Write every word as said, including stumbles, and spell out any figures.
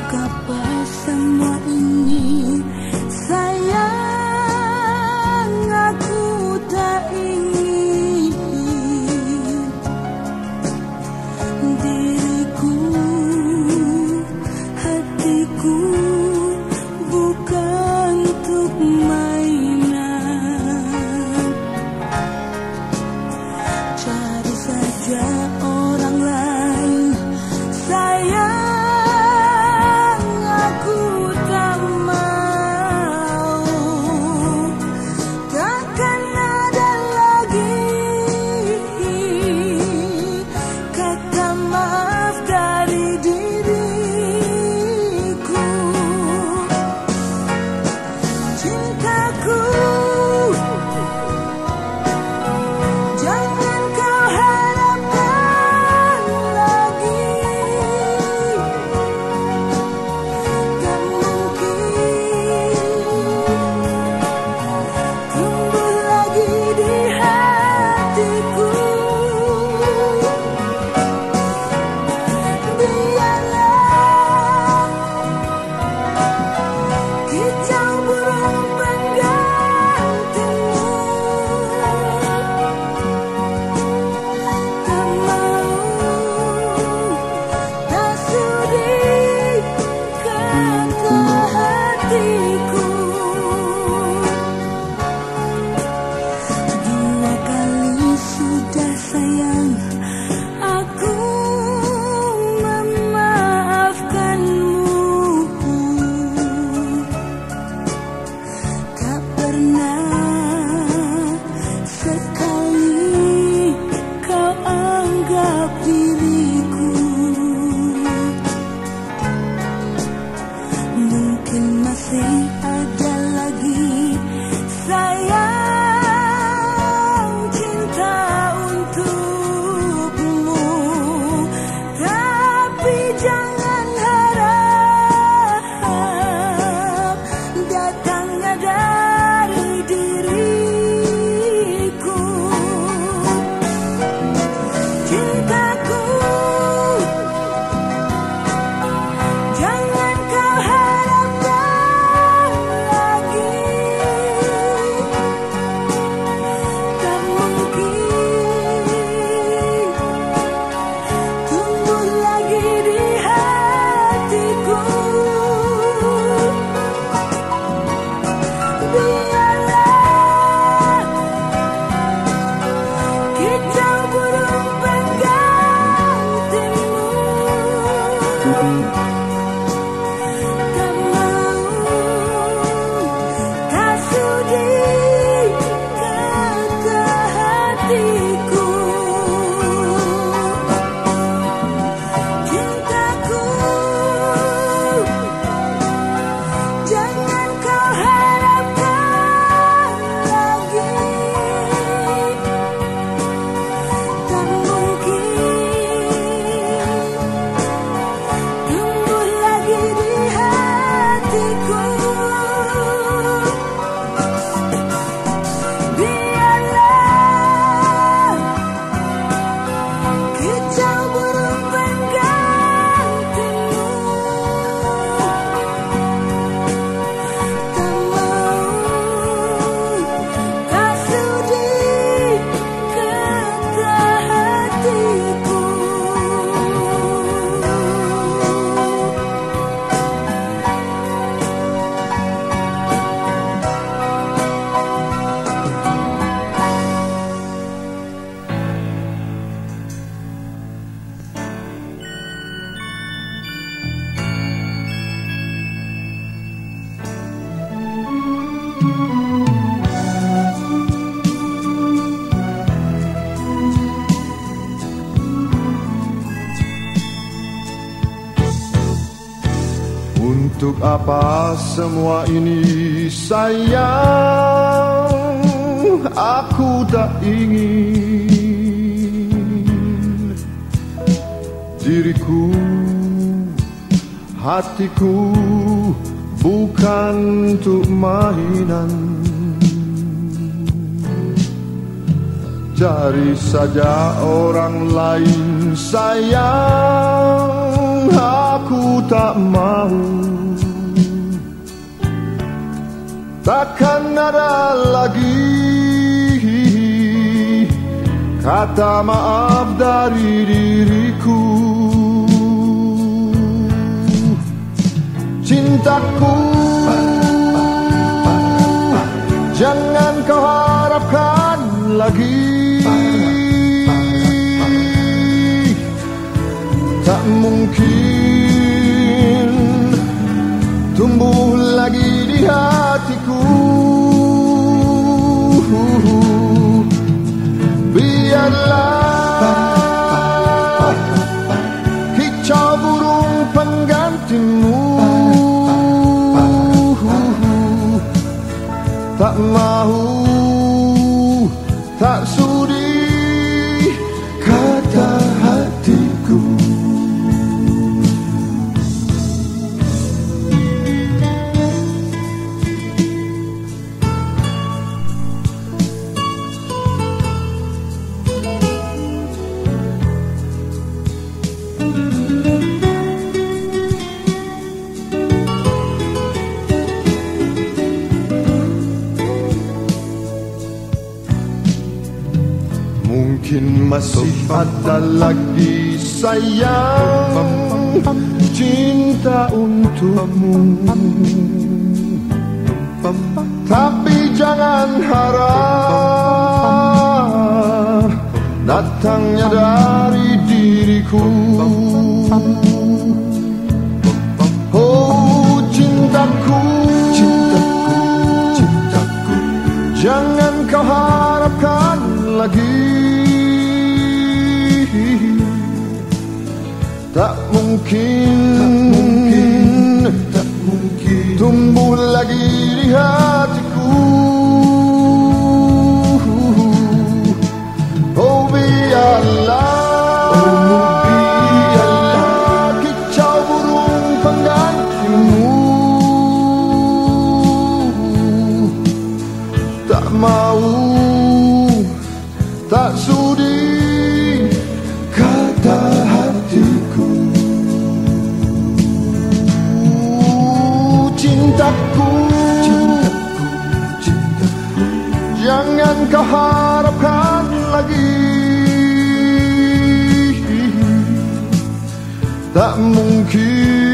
Untuk apa semua ini sayang, aku tak ingin diriku, hatiku bukan untuk mainan. Cari saja orang lain sayang, aku aku tak mau. Takkan ada lagi kata maaf dari diriku. Cintaku, jangan kau harapkan lagi. Tak mungkin tumbuh lagi di hatiku. Biarlah kicau burung penggantimu. Tak mau, tak sudi kata hatiku. Mungkin masih ada lagi sayang, cinta untukmu. Tapi jangan harap datangnya dari diriku. Oh cintaku, cintaku, cintaku, jangan kau harapkan lagi. Tak mungkin, tak mungkin, tak mungkin tumbuh lagi di hatiku. Oh biarlah, oh biarlah kicau burung penggantimu. Tak mau, tak sudi kata hatiku. Cintaku, cintaku, cintaku, jangan kau harapkan lagi. Tak mungkin